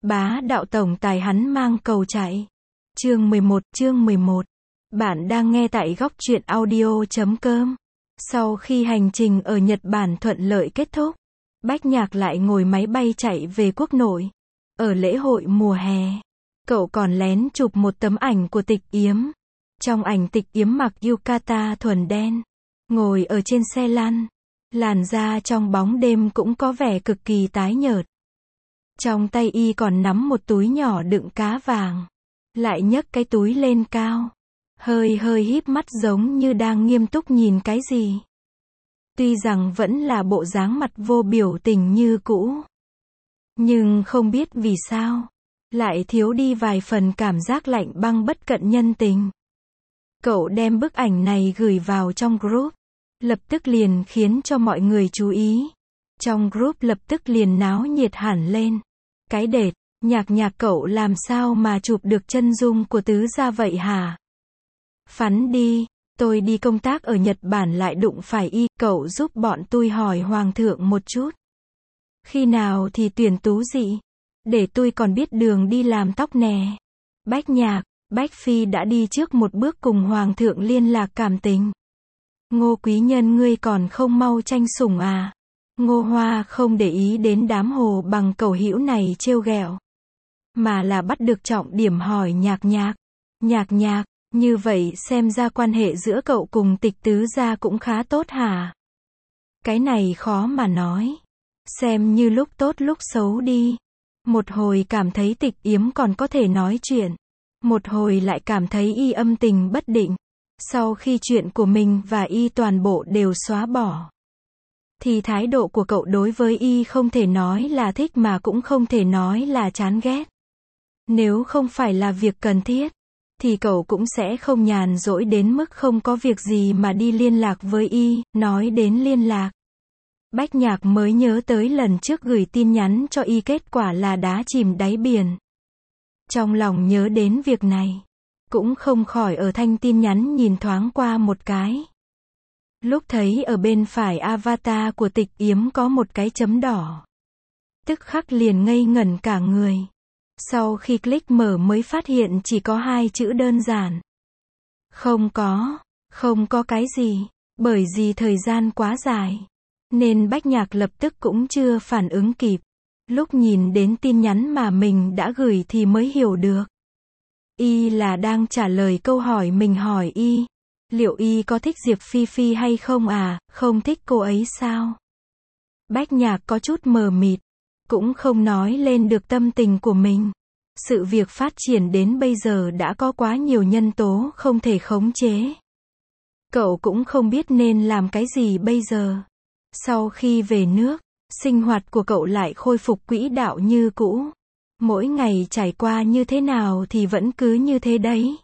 Bá đạo tổng tài hắn mang cầu chạy. Chương 11. Bạn đang nghe tại góc truyện audio.com. Sau khi hành trình ở Nhật Bản thuận lợi kết thúc, Bách Nhạc lại ngồi máy bay chạy về quốc nội. Ở lễ hội mùa hè, cậu còn lén chụp một tấm ảnh của Tịch Yếm. Trong ảnh Tịch Yếm mặc yukata thuần đen, ngồi ở trên xe lăn. Làn da trong bóng đêm cũng có vẻ cực kỳ tái nhợt. Trong tay y còn nắm một túi nhỏ đựng cá vàng. Lại nhấc cái túi lên cao. Hơi híp mắt giống như đang nghiêm túc nhìn cái gì. Tuy rằng vẫn là bộ dáng mặt vô biểu tình như cũ. Nhưng không biết vì sao, lại thiếu đi vài phần cảm giác lạnh băng bất cận nhân tình. Cậu đem bức ảnh này gửi vào trong group. Lập tức liền khiến cho mọi người chú ý. Trong group lập tức liền náo nhiệt hẳn lên. Cái đệt, nhạc cậu làm sao mà chụp được chân dung của tứ gia vậy hả? Phắn đi, tôi đi công tác ở Nhật Bản lại đụng phải y, cậu giúp bọn tôi hỏi hoàng thượng một chút. Khi nào thì tuyển tú dị? Để tôi còn biết đường đi làm tóc nè. Bách Nhạc, Bách Phi đã đi trước một bước cùng hoàng thượng liên lạc cảm tình. Ngô quý nhân ngươi còn không mau tranh sủng à? Ngô Hoa không để ý đến đám hồ bằng cầu hữu này trêu ghẹo, mà là bắt được trọng điểm hỏi nhạc, như vậy xem ra quan hệ giữa cậu cùng Tịch tứ gia cũng khá tốt hả? Cái này khó mà nói. Xem như lúc tốt lúc xấu đi. Một hồi cảm thấy Tịch Yếm còn có thể nói chuyện. Một hồi lại cảm thấy y âm tình bất định. Sau khi chuyện của mình và y toàn bộ đều xóa bỏ, thì thái độ của cậu đối với y không thể nói là thích mà cũng không thể nói là chán ghét. Nếu không phải là việc cần thiết, thì cậu cũng sẽ không nhàn rỗi đến mức không có việc gì mà đi liên lạc với y. Nói đến liên lạc, Bách Nhạc mới nhớ tới lần trước gửi tin nhắn cho y kết quả là đá chìm đáy biển. Trong lòng nhớ đến việc này, cũng không khỏi ở thanh tin nhắn nhìn thoáng qua một cái. Lúc thấy ở bên phải avatar của Tịch Yếm có một cái chấm đỏ, tức khắc liền ngây ngẩn cả người. Sau khi click mở mới phát hiện chỉ có hai chữ đơn giản. Không có cái gì. Bởi vì thời gian quá dài, nên Bách Nhạc lập tức cũng chưa phản ứng kịp. Lúc nhìn đến tin nhắn mà mình đã gửi thì mới hiểu được. Y là đang trả lời câu hỏi mình hỏi y. Liệu y có thích Diệp Phi Phi hay không à, không thích cô ấy sao? Bách Nhạc có chút mờ mịt, cũng không nói lên được tâm tình của mình. Sự việc phát triển đến bây giờ đã có quá nhiều nhân tố không thể khống chế. Cậu cũng không biết nên làm cái gì bây giờ. Sau khi về nước, sinh hoạt của cậu lại khôi phục quỹ đạo như cũ. Mỗi ngày trải qua như thế nào thì vẫn cứ như thế đấy.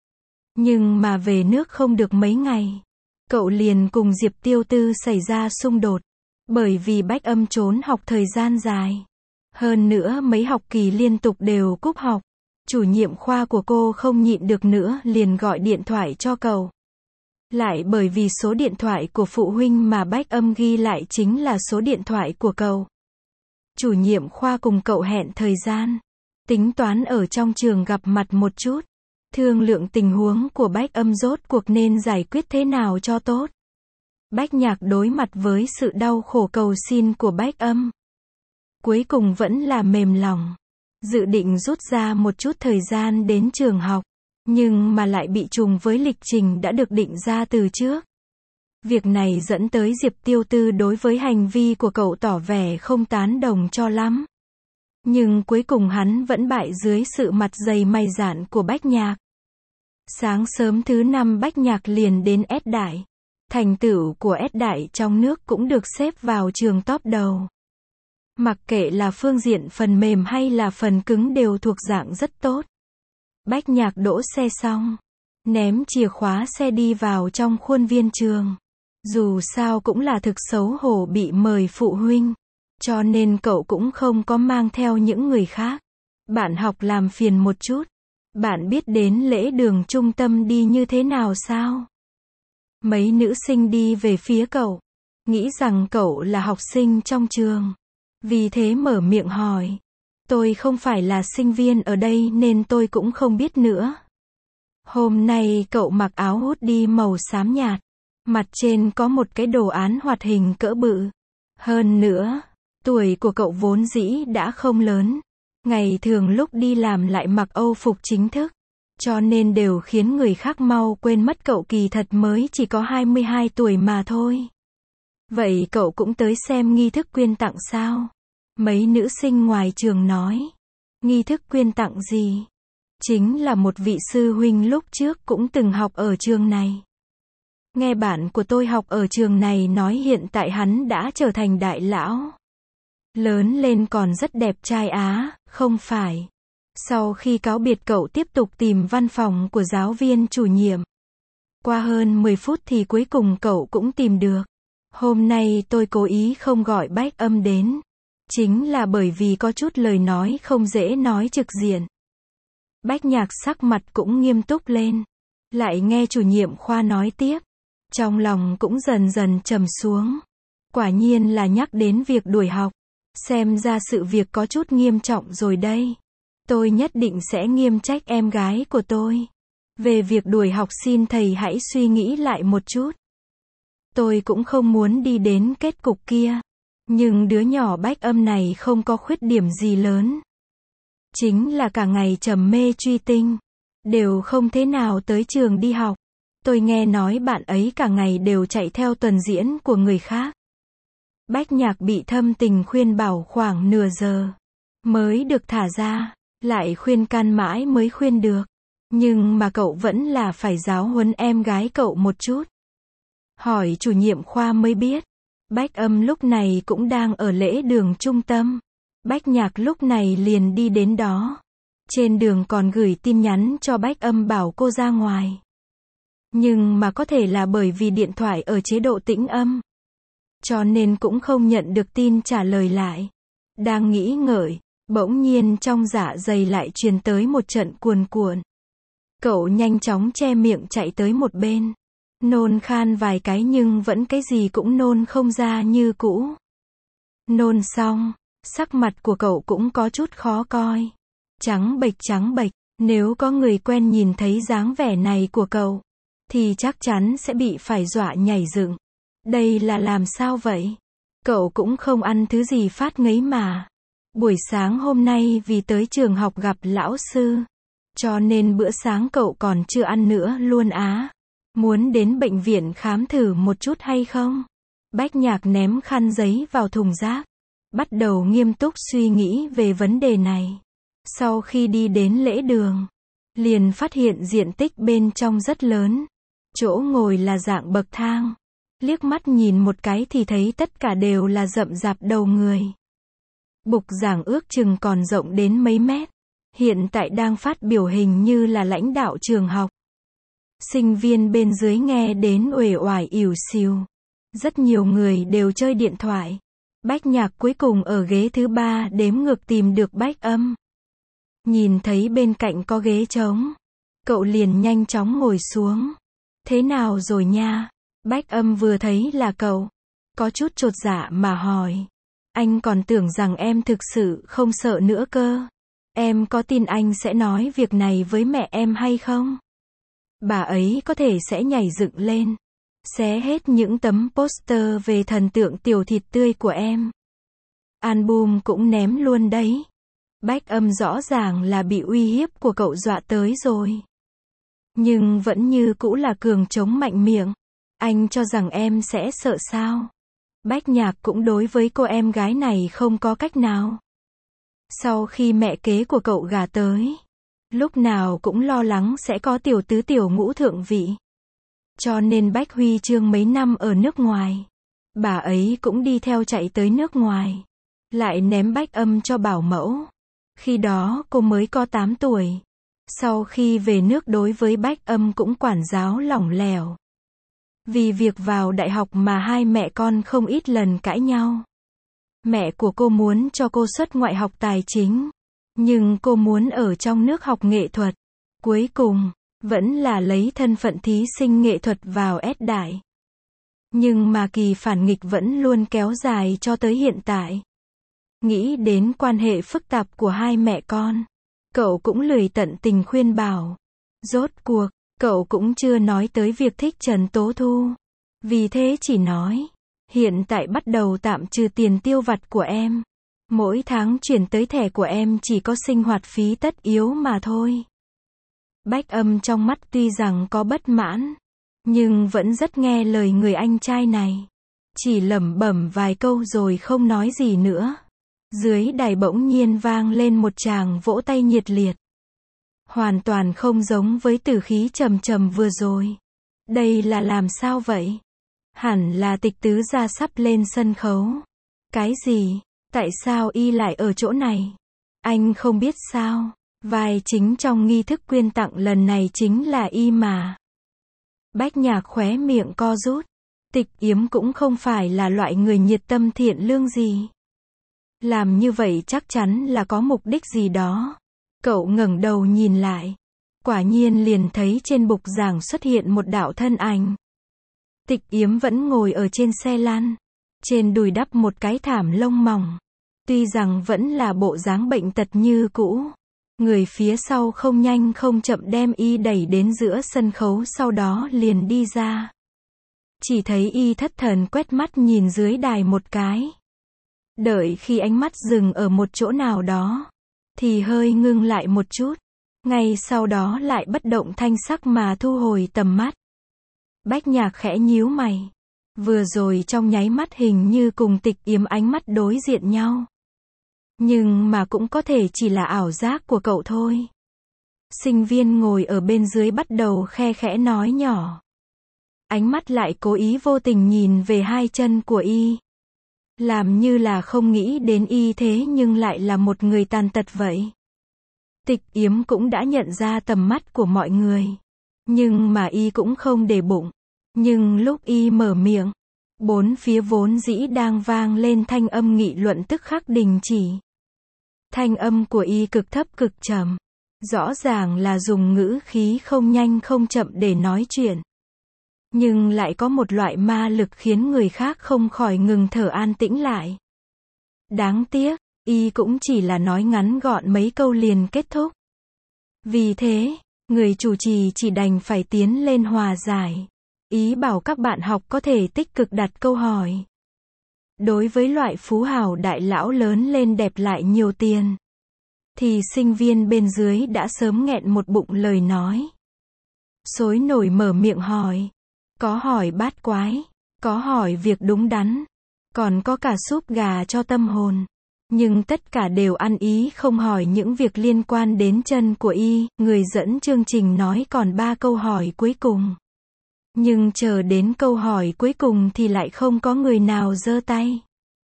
Nhưng mà về nước không được mấy ngày, cậu liền cùng Diệp Tiêu Tư xảy ra xung đột. Bởi vì Bách Âm trốn học thời gian dài. Hơn nữa mấy học kỳ liên tục đều cúp học. Chủ nhiệm khoa của cô không nhịn được nữa liền gọi điện thoại cho cậu. Lại bởi vì số điện thoại của phụ huynh mà Bách Âm ghi lại chính là số điện thoại của cậu. Chủ nhiệm khoa cùng cậu hẹn thời gian, tính toán ở trong trường gặp mặt một chút, thương lượng tình huống của Bách Âm rốt cuộc nên giải quyết thế nào cho tốt. Bách Nhạc đối mặt với sự đau khổ cầu xin của Bách Âm, cuối cùng vẫn là mềm lòng, dự định rút ra một chút thời gian đến trường học, nhưng mà lại bị trùng với lịch trình đã được định ra từ trước. Việc này dẫn tới Diệp Tiêu Tư đối với hành vi của cậu tỏ vẻ không tán đồng cho lắm. Nhưng cuối cùng hắn vẫn bại dưới sự mặt dày mày dạn của Bách Nhạc. Sáng sớm thứ năm Bách Nhạc liền đến S Đại. Thành tựu của S Đại trong nước cũng được xếp vào trường top đầu. Mặc kệ là phương diện phần mềm hay là phần cứng đều thuộc dạng rất tốt. Bách Nhạc đỗ xe xong, ném chìa khóa xe đi vào trong khuôn viên trường. Dù sao cũng là thực xấu hổ bị mời phụ huynh, cho nên cậu cũng không có mang theo những người khác. Bạn học làm phiền một chút. Bạn biết đến lễ đường trung tâm đi như thế nào sao? Mấy nữ sinh đi về phía cậu, nghĩ rằng cậu là học sinh trong trường. Vì thế mở miệng hỏi. Tôi không phải là sinh viên ở đây nên tôi cũng không biết nữa. Hôm nay cậu mặc áo hoodie màu xám nhạt. Mặt trên có một cái đồ án hoạt hình cỡ bự. Hơn nữa, tuổi của cậu vốn dĩ đã không lớn. Ngày thường lúc đi làm lại mặc Âu phục chính thức. Cho nên đều khiến người khác mau quên mất cậu kỳ thật mới chỉ có 22 tuổi mà thôi. Vậy cậu cũng tới xem nghi thức quyên tặng sao? Mấy nữ sinh ngoài trường nói. Nghi thức quyên tặng gì? Chính là một vị sư huynh lúc trước cũng từng học ở trường này. Nghe bạn của tôi học ở trường này nói hiện tại hắn đã trở thành đại lão. Lớn lên còn rất đẹp trai á, không phải. Sau khi cáo biệt cậu tiếp tục tìm văn phòng của giáo viên chủ nhiệm. Qua hơn 10 phút thì cuối cùng cậu cũng tìm được. Hôm nay tôi cố ý không gọi Bách Âm đến. Chính là bởi vì có chút lời nói không dễ nói trực diện. Bách Nhạc sắc mặt cũng nghiêm túc lên. Lại nghe chủ nhiệm khoa nói tiếp. Trong lòng cũng dần dần trầm xuống. Quả nhiên là nhắc đến việc đuổi học. Xem ra sự việc có chút nghiêm trọng rồi đây. Tôi nhất định sẽ nghiêm trách em gái của tôi. Về việc đuổi học xin thầy hãy suy nghĩ lại một chút. Tôi cũng không muốn đi đến kết cục kia. Nhưng đứa nhỏ Bách Âm này không có khuyết điểm gì lớn. Chính là cả ngày trầm mê truy tinh. Đều không thế nào tới trường đi học. Tôi nghe nói bạn ấy cả ngày đều chạy theo tuần diễn của người khác. Bách Nhạc bị thâm tình khuyên bảo khoảng nửa giờ. Mới được thả ra. Lại khuyên can mãi mới khuyên được. Nhưng mà cậu vẫn là phải giáo huấn em gái cậu một chút. Hỏi chủ nhiệm khoa mới biết. Bách Âm lúc này cũng đang ở lễ đường trung tâm. Bách Nhạc lúc này liền đi đến đó. Trên đường còn gửi tin nhắn cho Bách Âm bảo cô ra ngoài. Nhưng mà có thể là bởi vì điện thoại ở chế độ tĩnh âm. Cho nên cũng không nhận được tin trả lời lại. Đang nghĩ ngợi, bỗng nhiên trong dạ dày lại truyền tới một trận cuồn cuộn. Cậu nhanh chóng che miệng chạy tới một bên. Nôn khan vài cái nhưng vẫn cái gì cũng nôn không ra như cũ. Nôn xong, sắc mặt của cậu cũng có chút khó coi. Trắng bệch, nếu có người quen nhìn thấy dáng vẻ này của cậu, thì chắc chắn sẽ bị phải dọa nhảy dựng. Đây là làm sao vậy? Cậu cũng không ăn thứ gì phát ngấy mà. Buổi sáng hôm nay vì tới trường học gặp lão sư. Cho nên bữa sáng cậu còn chưa ăn nữa luôn á. Muốn đến bệnh viện khám thử một chút hay không? Bách Nhạc ném khăn giấy vào thùng rác. Bắt đầu nghiêm túc suy nghĩ về vấn đề này. Sau khi đi đến lễ đường, liền phát hiện diện tích bên trong rất lớn. Chỗ ngồi là dạng bậc thang. Liếc mắt nhìn một cái thì thấy tất cả đều là rậm rạp đầu người. Bục giảng ước chừng còn rộng đến mấy mét. Hiện tại đang phát biểu hình như là lãnh đạo trường học. Sinh viên bên dưới nghe đến uể oải ỉu xìu. Rất nhiều người đều chơi điện thoại. Bách Nhạc cuối cùng ở ghế thứ 3 đếm ngược tìm được Bách Âm. Nhìn thấy bên cạnh có ghế trống. Cậu liền nhanh chóng ngồi xuống. Thế nào rồi nha? Bách Âm vừa thấy là cậu. Có chút chột dạ mà hỏi. Anh còn tưởng rằng em thực sự không sợ nữa cơ. Em có tin anh sẽ nói việc này với mẹ em hay không? Bà ấy có thể sẽ nhảy dựng lên. Xé hết những tấm poster về thần tượng tiểu thịt tươi của em. Album cũng ném luôn đấy. Bách Âm rõ ràng là bị uy hiếp của cậu dọa tới rồi. Nhưng vẫn như cũ là cường chống mạnh miệng. Anh cho rằng em sẽ sợ sao? Bách Nhạc cũng đối với cô em gái này không có cách nào. Sau khi mẹ kế của cậu gả tới, lúc nào cũng lo lắng sẽ có tiểu tứ tiểu ngũ thượng vị. Cho nên Bách Huy Chương mấy năm ở nước ngoài. Bà ấy cũng đi theo chạy tới nước ngoài. Lại ném Bách Âm cho bảo mẫu. Khi đó cô mới có 8 tuổi. Sau khi về nước đối với Bách Âm cũng quản giáo lỏng lẻo. Vì việc vào đại học mà hai mẹ con không ít lần cãi nhau. Mẹ của cô muốn cho cô xuất ngoại học tài chính. Nhưng cô muốn ở trong nước học nghệ thuật. Cuối cùng, vẫn là lấy thân phận thí sinh nghệ thuật vào S đại. Nhưng mà kỳ phản nghịch vẫn luôn kéo dài cho tới hiện tại. Nghĩ đến quan hệ phức tạp của hai mẹ con, cậu cũng lười tận tình khuyên bảo. Rốt cuộc, cậu cũng chưa nói tới việc thích Trần Tố Thu. Vì thế chỉ nói, hiện tại bắt đầu tạm trừ tiền tiêu vặt của em. Mỗi tháng chuyển tới thẻ của em chỉ có sinh hoạt phí tất yếu mà thôi. Bách Âm trong mắt tuy rằng có bất mãn, nhưng vẫn rất nghe lời người anh trai này. Chỉ lẩm bẩm vài câu rồi không nói gì nữa. Dưới đài bỗng nhiên vang lên một tràng vỗ tay nhiệt liệt. Hoàn toàn không giống với tử khí trầm trầm vừa rồi. Đây là làm sao vậy? Hẳn là Tịch tứ gia sắp lên sân khấu. Cái gì? Tại sao y lại ở chỗ này? Anh không biết sao? Vai chính trong nghi thức quyên tặng lần này chính là y mà. Bách Nhạc khóe miệng co rút. Tịch Yếm cũng không phải là loại người nhiệt tâm thiện lương gì. Làm như vậy chắc chắn là có mục đích gì đó. Cậu ngẩng đầu nhìn lại. Quả nhiên liền thấy trên bục giảng xuất hiện một đạo thân ảnh. Tịch Yếm vẫn ngồi ở trên xe lăn. Trên đùi đắp một cái thảm lông mỏng. Tuy rằng vẫn là bộ dáng bệnh tật như cũ. Người phía sau không nhanh không chậm đem y đẩy đến giữa sân khấu, sau đó liền đi ra. Chỉ thấy y thất thần quét mắt nhìn dưới đài một cái. Đợi khi ánh mắt dừng ở một chỗ nào đó, thì hơi ngưng lại một chút. Ngay sau đó lại bất động thanh sắc mà thu hồi tầm mắt. Bách Nhạc khẽ nhíu mày. Vừa rồi trong nháy mắt hình như cùng Tịch Yếm ánh mắt đối diện nhau. Nhưng mà cũng có thể chỉ là ảo giác của cậu thôi. Sinh viên ngồi ở bên dưới bắt đầu khe khẽ nói nhỏ. Ánh mắt lại cố ý vô tình nhìn về hai chân của y. Làm như là không nghĩ đến y thế nhưng lại là một người tàn tật vậy. Tịch Yếm cũng đã nhận ra tầm mắt của mọi người. Nhưng mà y cũng không để bụng. Nhưng lúc y mở miệng, bốn phía vốn dĩ đang vang lên thanh âm nghị luận tức khắc đình chỉ. Thanh âm của y cực thấp cực trầm. Rõ ràng là dùng ngữ khí không nhanh không chậm để nói chuyện. Nhưng lại có một loại ma lực khiến người khác không khỏi ngừng thở an tĩnh lại. Đáng tiếc, y cũng chỉ là nói ngắn gọn mấy câu liền kết thúc. Vì thế, người chủ trì chỉ đành phải tiến lên hòa giải. Ý bảo các bạn học có thể tích cực đặt câu hỏi. Đối với loại phú hào đại lão lớn lên đẹp lại nhiều tiền, thì sinh viên bên dưới đã sớm nghẹn một bụng lời nói. Sối nổi mở miệng hỏi. Có hỏi bát quái, có hỏi việc đúng đắn, còn có cả súp gà cho tâm hồn. Nhưng tất cả đều ăn ý không hỏi những việc liên quan đến chân của y. Người dẫn chương trình nói còn 3 câu hỏi cuối cùng. Nhưng chờ đến câu hỏi cuối cùng thì lại không có người nào giơ tay.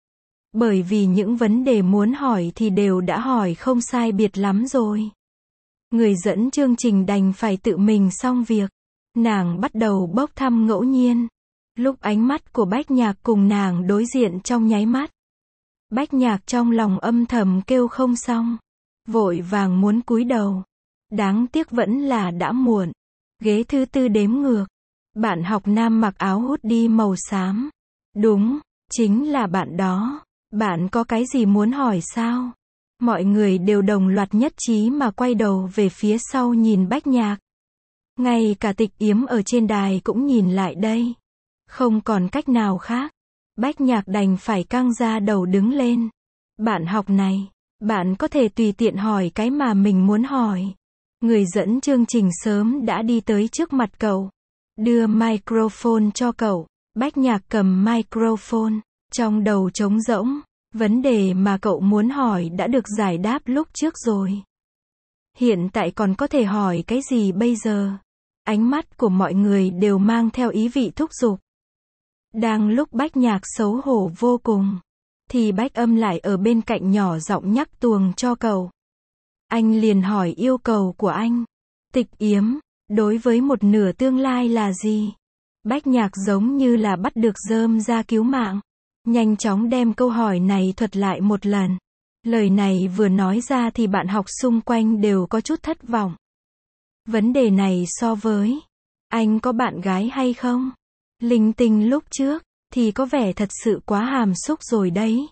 Bởi vì những vấn đề muốn hỏi thì đều đã hỏi không sai biệt lắm rồi. Người dẫn chương trình đành phải tự mình xong việc. Nàng bắt đầu bốc thăm ngẫu nhiên. Lúc ánh mắt của Bách Nhạc cùng nàng đối diện trong nháy mắt, Bách Nhạc trong lòng âm thầm kêu không xong. Vội vàng muốn cúi đầu. Đáng tiếc vẫn là đã muộn. Ghế thứ 4 đếm ngược. Bạn học nam mặc áo hoodie màu xám. Đúng, chính là bạn đó. Bạn có cái gì muốn hỏi sao? Mọi người đều đồng loạt nhất trí mà quay đầu về phía sau nhìn Bách Nhạc. Ngay cả Tịch Yếm ở trên đài cũng nhìn lại đây. Không còn cách nào khác. Bách Nhạc đành phải căng ra đầu đứng lên. Bạn học này, bạn có thể tùy tiện hỏi cái mà mình muốn hỏi. Người dẫn chương trình sớm đã đi tới trước mặt cậu. Đưa microphone cho cậu. Bách Nhạc cầm microphone. Trong đầu trống rỗng. Vấn đề mà cậu muốn hỏi đã được giải đáp lúc trước rồi. Hiện tại còn có thể hỏi cái gì bây giờ? Ánh mắt của mọi người đều mang theo ý vị thúc giục. Đang lúc Bách Nhạc xấu hổ vô cùng, thì Bách Âm lại ở bên cạnh nhỏ giọng nhắc tuồng cho cậu. Anh liền hỏi yêu cầu của anh. Tịch Yếm, đối với một nửa tương lai là gì? Bách Nhạc giống như là bắt được rơm ra cứu mạng. Nhanh chóng đem câu hỏi này thuật lại một lần. Lời này vừa nói ra thì bạn học xung quanh đều có chút thất vọng. Vấn đề này so với anh có bạn gái hay không? Linh tinh lúc trước thì có vẻ thật sự quá hàm xúc rồi đấy.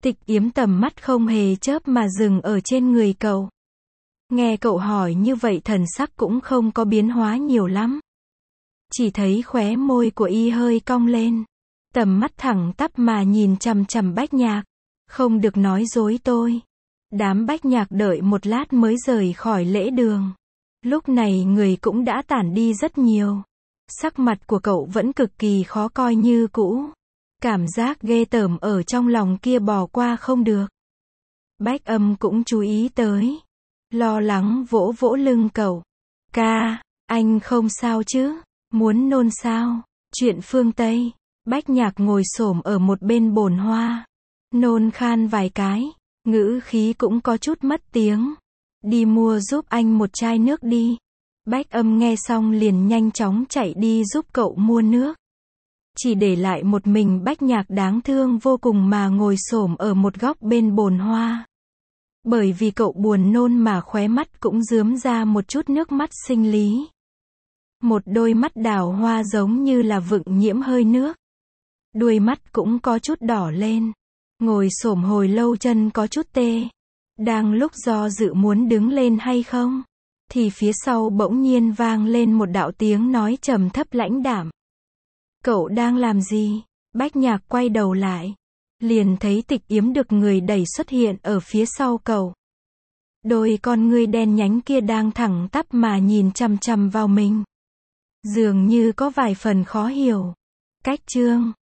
Tịch Yếm tầm mắt không hề chớp mà dừng ở trên người cậu. Nghe cậu hỏi như vậy thần sắc cũng không có biến hóa nhiều lắm. Chỉ thấy khóe môi của y hơi cong lên. Tầm mắt thẳng tắp mà nhìn chằm chằm Bách Nhạc. Không được nói dối tôi. Đám Bách Nhạc đợi một lát mới rời khỏi lễ đường. Lúc này người cũng đã tản đi rất nhiều. Sắc mặt của cậu vẫn cực kỳ khó coi như cũ. Cảm giác ghê tởm ở trong lòng kia bỏ qua không được. Bách Âm cũng chú ý tới. Lo lắng vỗ vỗ lưng cậu. Ca, anh không sao chứ? Muốn nôn sao? Chuyện phương Tây. Bách Nhạc ngồi xổm ở một bên bồn hoa. Nôn khan vài cái. Ngữ khí cũng có chút mất tiếng. Đi mua giúp anh một chai nước đi. Bách Âm nghe xong liền nhanh chóng chạy đi giúp cậu mua nước. Chỉ để lại một mình Bách Nhạc đáng thương vô cùng mà ngồi xổm ở một góc bên bồn hoa. Bởi vì cậu buồn nôn mà khóe mắt cũng rướm ra một chút nước mắt sinh lý. Một đôi mắt đào hoa giống như là vựng nhiễm hơi nước. Đuôi mắt cũng có chút đỏ lên. Ngồi xổm hồi lâu chân có chút tê. Đang lúc do dự muốn đứng lên hay không, thì phía sau bỗng nhiên vang lên một đạo tiếng nói trầm thấp lãnh đạm. Cậu đang làm gì? Bách Nhạc quay đầu lại. Liền thấy Tịch Yếm được người đẩy xuất hiện ở phía sau cậu. Đôi con ngươi đen nhánh kia đang thẳng tắp mà nhìn chằm chằm vào mình. Dường như có vài phần khó hiểu. Cách Trương,